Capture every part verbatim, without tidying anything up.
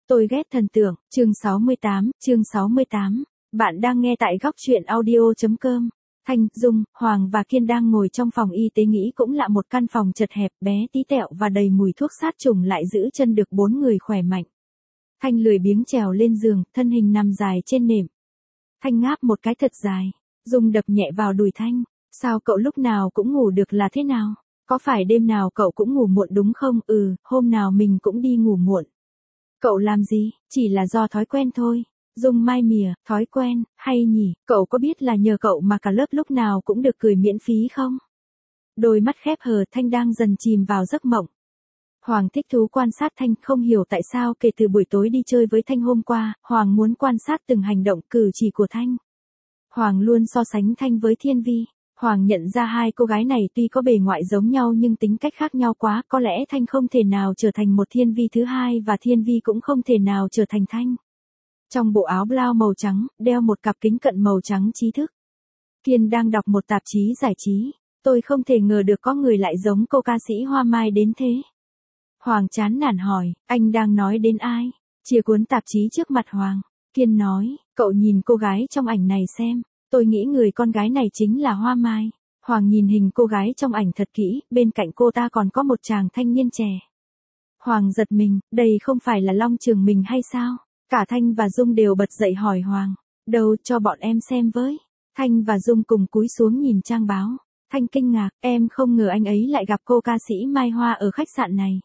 Tôi ghét thần tượng, chương sáu mươi tám, chương sáu mươi tám. Bạn đang nghe tại góc truyện audio.com. Thanh, Dung, Hoàng và Kiên đang ngồi trong phòng y tế, nghĩ cũng lạ, một căn phòng chật hẹp, bé tí tẹo và đầy mùi thuốc sát trùng lại giữ chân được bốn người khỏe mạnh. Thanh lười biếng trèo lên giường, thân hình nằm dài trên nệm. Thanh ngáp một cái thật dài. Dung đập nhẹ vào đùi Thanh. Sao cậu lúc nào cũng ngủ được là thế nào? Có phải đêm nào cậu cũng ngủ muộn đúng không? Ừ, hôm nào mình cũng đi ngủ muộn. Cậu làm gì? Chỉ là do thói quen thôi. Dung mai mỉa, thói quen, hay nhỉ, cậu có biết là nhờ cậu mà cả lớp lúc nào cũng được cười miễn phí không? Đôi mắt khép hờ, Thanh đang dần chìm vào giấc mộng. Hoàng thích thú quan sát Thanh, không hiểu tại sao kể từ buổi tối đi chơi với Thanh hôm qua, Hoàng muốn quan sát từng hành động cử chỉ của Thanh. Hoàng luôn so sánh Thanh với Thiên Vi. Hoàng nhận ra hai cô gái này tuy có bề ngoại giống nhau nhưng tính cách khác nhau quá, có lẽ Thanh không thể nào trở thành một Thiên Vi thứ hai và Thiên Vi cũng không thể nào trở thành Thanh. Trong bộ áo blau màu trắng, đeo một cặp kính cận màu trắng trí thức. Kiên đang đọc một tạp chí giải trí. Tôi không thể ngờ được có người lại giống cô ca sĩ Hoa Mai đến thế. Hoàng chán nản hỏi, anh đang nói đến ai? Chia cuốn tạp chí trước mặt Hoàng. Kiên nói, cậu nhìn cô gái trong ảnh này xem. Tôi nghĩ người con gái này chính là Hoa Mai. Hoàng nhìn hình cô gái trong ảnh thật kỹ, bên cạnh cô ta còn có một chàng thanh niên trẻ. Hoàng giật mình, đây không phải là Long Trường Mình hay sao? Cả Thanh và Dung đều bật dậy hỏi Hoàng, đâu, cho bọn em xem với. Thanh và Dung cùng cúi xuống nhìn trang báo. Thanh kinh ngạc, em không ngờ anh ấy lại gặp cô ca sĩ Mai Hoa ở khách sạn này.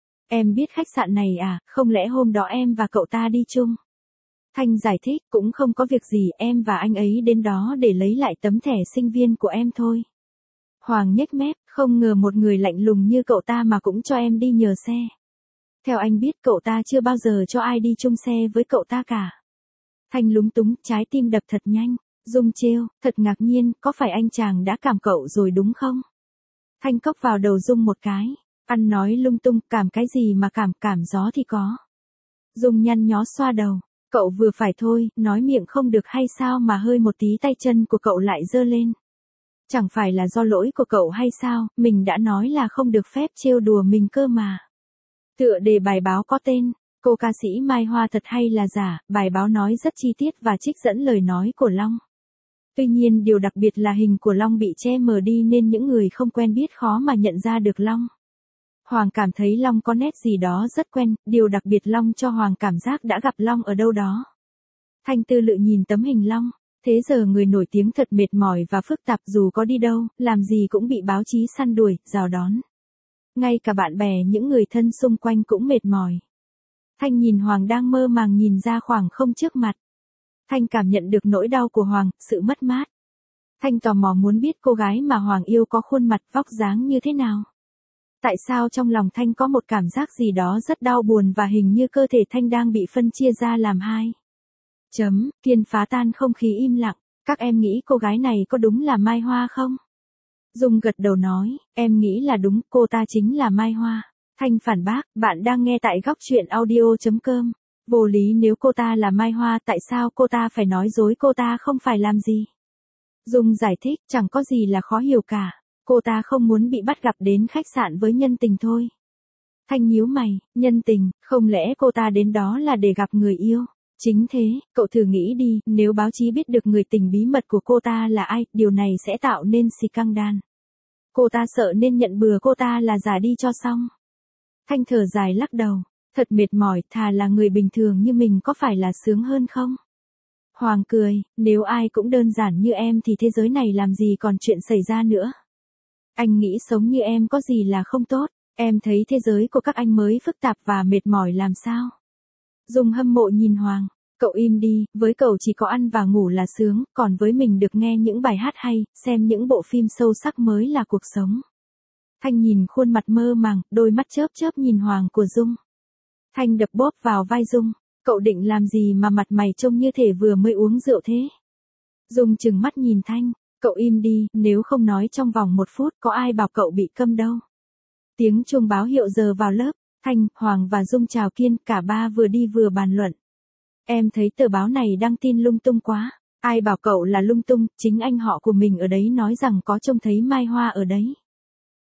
Em biết khách sạn này à, không lẽ hôm đó em và cậu ta đi chung? Thanh giải thích, cũng không có việc gì, em và anh ấy đến đó để lấy lại tấm thẻ sinh viên của em thôi. Hoàng nhếch mép, không ngờ một người lạnh lùng như cậu ta mà cũng cho em đi nhờ xe. Theo anh biết cậu ta chưa bao giờ cho ai đi chung xe với cậu ta cả. Thanh lúng túng, trái tim đập thật nhanh. Dung trêu, thật ngạc nhiên, có phải anh chàng đã cảm cậu rồi đúng không? Thanh cốc vào đầu Dung một cái. Ăn nói lung tung, cảm cái gì mà cảm, cảm gió thì có. Dung nhăn nhó xoa đầu. Cậu vừa phải thôi, nói miệng không được hay sao mà hơi một tí tay chân của cậu lại giơ lên. Chẳng phải là do lỗi của cậu hay sao, mình đã nói là không được phép trêu đùa mình cơ mà. Tựa đề bài báo có tên, cô ca sĩ Mai Hoa thật hay là giả, bài báo nói rất chi tiết và trích dẫn lời nói của Long. Tuy nhiên điều đặc biệt là hình của Long bị che mờ đi nên những người không quen biết khó mà nhận ra được Long. Hoàng cảm thấy Long có nét gì đó rất quen, điều đặc biệt Long cho Hoàng cảm giác đã gặp Long ở đâu đó. Thanh tư lự nhìn tấm hình Long, thế giờ người nổi tiếng thật mệt mỏi và phức tạp, dù có đi đâu, làm gì cũng bị báo chí săn đuổi, rào đón. Ngay cả bạn bè những người thân xung quanh cũng mệt mỏi. Thanh nhìn Hoàng đang mơ màng nhìn ra khoảng không trước mặt. Thanh cảm nhận được nỗi đau của Hoàng, sự mất mát. Thanh tò mò muốn biết cô gái mà Hoàng yêu có khuôn mặt vóc dáng như thế nào. Tại sao trong lòng Thanh có một cảm giác gì đó rất đau buồn và hình như cơ thể Thanh đang bị phân chia ra làm hai. Chấm, Kiên phá tan không khí im lặng. Các em nghĩ cô gái này có đúng là Mai Hoa không? Dung gật đầu nói, em nghĩ là đúng, cô ta chính là Mai Hoa. Thanh phản bác, bạn đang nghe tại góc truyện audio.com. Vô lý, nếu cô ta là Mai Hoa, tại sao cô ta phải nói dối, cô ta không phải làm gì? Dung giải thích, chẳng có gì là khó hiểu cả. Cô ta không muốn bị bắt gặp đến khách sạn với nhân tình thôi. Thanh nhíu mày, nhân tình, không lẽ cô ta đến đó là để gặp người yêu? Chính thế, cậu thử nghĩ đi, nếu báo chí biết được người tình bí mật của cô ta là ai, điều này sẽ tạo nên scandal. Cô ta sợ nên nhận bừa cô ta là giả đi cho xong. Thanh thở dài lắc đầu, thật mệt mỏi, thà là người bình thường như mình có phải là sướng hơn không? Hoàng cười, nếu ai cũng đơn giản như em thì thế giới này làm gì còn chuyện xảy ra nữa. Anh nghĩ sống như em có gì là không tốt, em thấy thế giới của các anh mới phức tạp và mệt mỏi làm sao? Dung hâm mộ nhìn Hoàng, cậu im đi, với cậu chỉ có ăn và ngủ là sướng, còn với mình được nghe những bài hát hay, xem những bộ phim sâu sắc mới là cuộc sống. Thanh nhìn khuôn mặt mơ màng, đôi mắt chớp chớp nhìn Hoàng của Dung. Thanh đập bóp vào vai Dung, cậu định làm gì mà mặt mày trông như thể vừa mới uống rượu thế? Dung trừng mắt nhìn Thanh, cậu im đi, nếu không nói trong vòng một phút có ai bảo cậu bị câm đâu. Tiếng chuông báo hiệu giờ vào lớp. Thanh, Hoàng và Dung chào Kiên, cả ba vừa đi vừa bàn luận. Em thấy tờ báo này đăng tin lung tung quá. Ai bảo cậu là lung tung, chính anh họ của mình ở đấy nói rằng có trông thấy Mai Hoa ở đấy.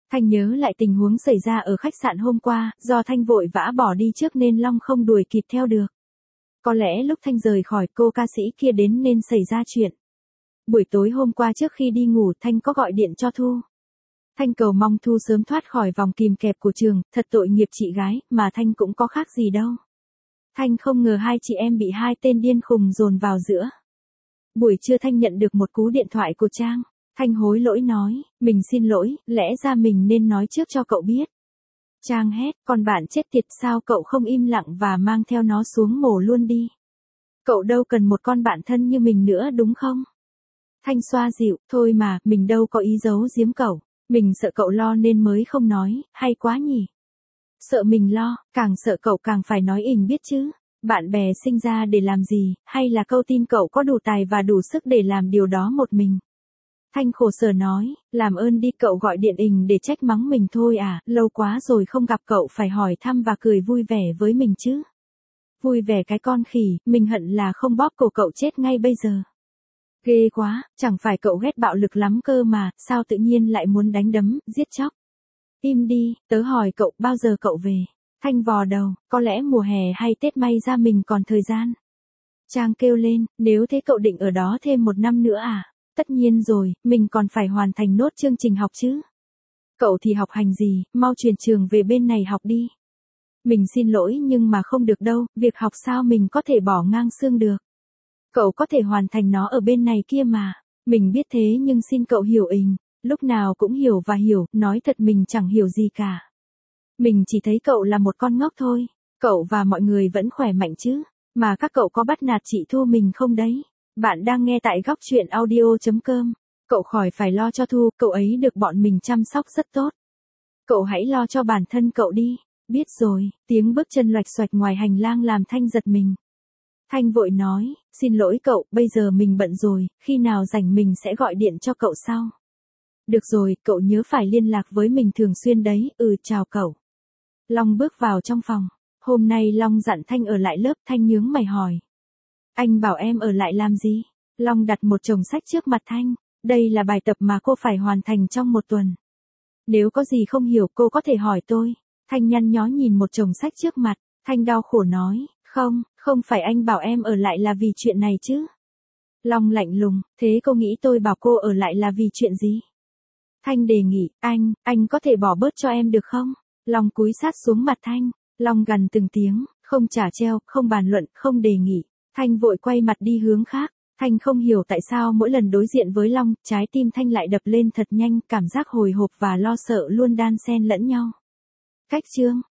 Thanh nhớ lại tình huống xảy ra ở khách sạn hôm qua, do Thanh vội vã bỏ đi trước nên Long không đuổi kịp theo được. Có lẽ lúc Thanh rời khỏi cô ca sĩ kia đến nên xảy ra chuyện. Buổi tối hôm qua trước khi đi ngủ Thanh có gọi điện cho Thu. Thanh cầu mong Thu sớm thoát khỏi vòng kìm kẹp của trường, thật tội nghiệp chị gái, mà Thanh cũng có khác gì đâu. Thanh không ngờ hai chị em bị hai tên điên khùng dồn vào giữa. Buổi trưa Thanh nhận được một cú điện thoại của Trang. Thanh hối lỗi nói, mình xin lỗi, lẽ ra mình nên nói trước cho cậu biết. Trang hét, con bạn chết tiệt, sao cậu không im lặng và mang theo nó xuống mổ luôn đi. Cậu đâu cần một con bạn thân như mình nữa đúng không? Thanh xoa dịu, thôi mà, mình đâu có ý giấu giếm cậu. Mình sợ cậu lo nên mới không nói, hay quá nhỉ? Sợ mình lo, càng sợ cậu càng phải nói ình biết chứ. Bạn bè sinh ra để làm gì, hay là câu tin cậu có đủ tài và đủ sức để làm điều đó một mình? Thanh khổ sở nói, làm ơn đi, cậu gọi điện ình để trách mắng mình thôi à, lâu quá rồi không gặp cậu, phải hỏi thăm và cười vui vẻ với mình chứ. Vui vẻ cái con khỉ, mình hận là không bóp cổ cậu chết ngay bây giờ. Ghê quá, chẳng phải cậu ghét bạo lực lắm cơ mà, sao tự nhiên lại muốn đánh đấm, giết chóc. Im đi, tớ hỏi cậu, bao giờ cậu về? Thanh vò đầu, có lẽ mùa hè hay Tết, may ra mình còn thời gian. Trang kêu lên, nếu thế cậu định ở đó thêm một năm nữa à? Tất nhiên rồi, mình còn phải hoàn thành nốt chương trình học chứ. Cậu thì học hành gì, mau chuyển trường về bên này học đi. Mình xin lỗi nhưng mà không được đâu, việc học sao mình có thể bỏ ngang xương được. Cậu có thể hoàn thành nó ở bên này kia mà. Mình biết thế nhưng xin cậu hiểu ình, lúc nào cũng hiểu và hiểu, nói thật mình chẳng hiểu gì cả. Mình chỉ thấy cậu là một con ngốc thôi. Cậu và mọi người vẫn khỏe mạnh chứ, mà các cậu có bắt nạt chị Thu mình không đấy? Bạn đang nghe tại góc truyện audio chấm com. Cậu khỏi phải lo cho Thu, cậu ấy được bọn mình chăm sóc rất tốt. Cậu hãy lo cho bản thân cậu đi. Biết rồi, tiếng bước chân loạch xoạch ngoài hành lang làm Thanh giật mình. Thanh vội nói, xin lỗi cậu, bây giờ mình bận rồi, khi nào rảnh mình sẽ gọi điện cho cậu sau. Được rồi, cậu nhớ phải liên lạc với mình thường xuyên đấy, ừ chào cậu. Long bước vào trong phòng. Hôm nay Long dặn Thanh ở lại lớp, Thanh nhướng mày hỏi. Anh bảo em ở lại làm gì? Long đặt một chồng sách trước mặt Thanh. Đây là bài tập mà cô phải hoàn thành trong một tuần. Nếu có gì không hiểu cô có thể hỏi tôi. Thanh nhăn nhó nhìn một chồng sách trước mặt. Thanh đau khổ nói, không, không phải anh bảo em ở lại là vì chuyện này chứ. Long lạnh lùng, thế cô nghĩ tôi bảo cô ở lại là vì chuyện gì? Thanh đề nghị, anh, anh có thể bỏ bớt cho em được không? Long cúi sát xuống mặt Thanh. Long gằn từng tiếng, không trả treo, không bàn luận, không đề nghị. Thanh vội quay mặt đi hướng khác. Thanh không hiểu tại sao mỗi lần đối diện với Long, trái tim Thanh lại đập lên thật nhanh, cảm giác hồi hộp và lo sợ luôn đan xen lẫn nhau. Cách chương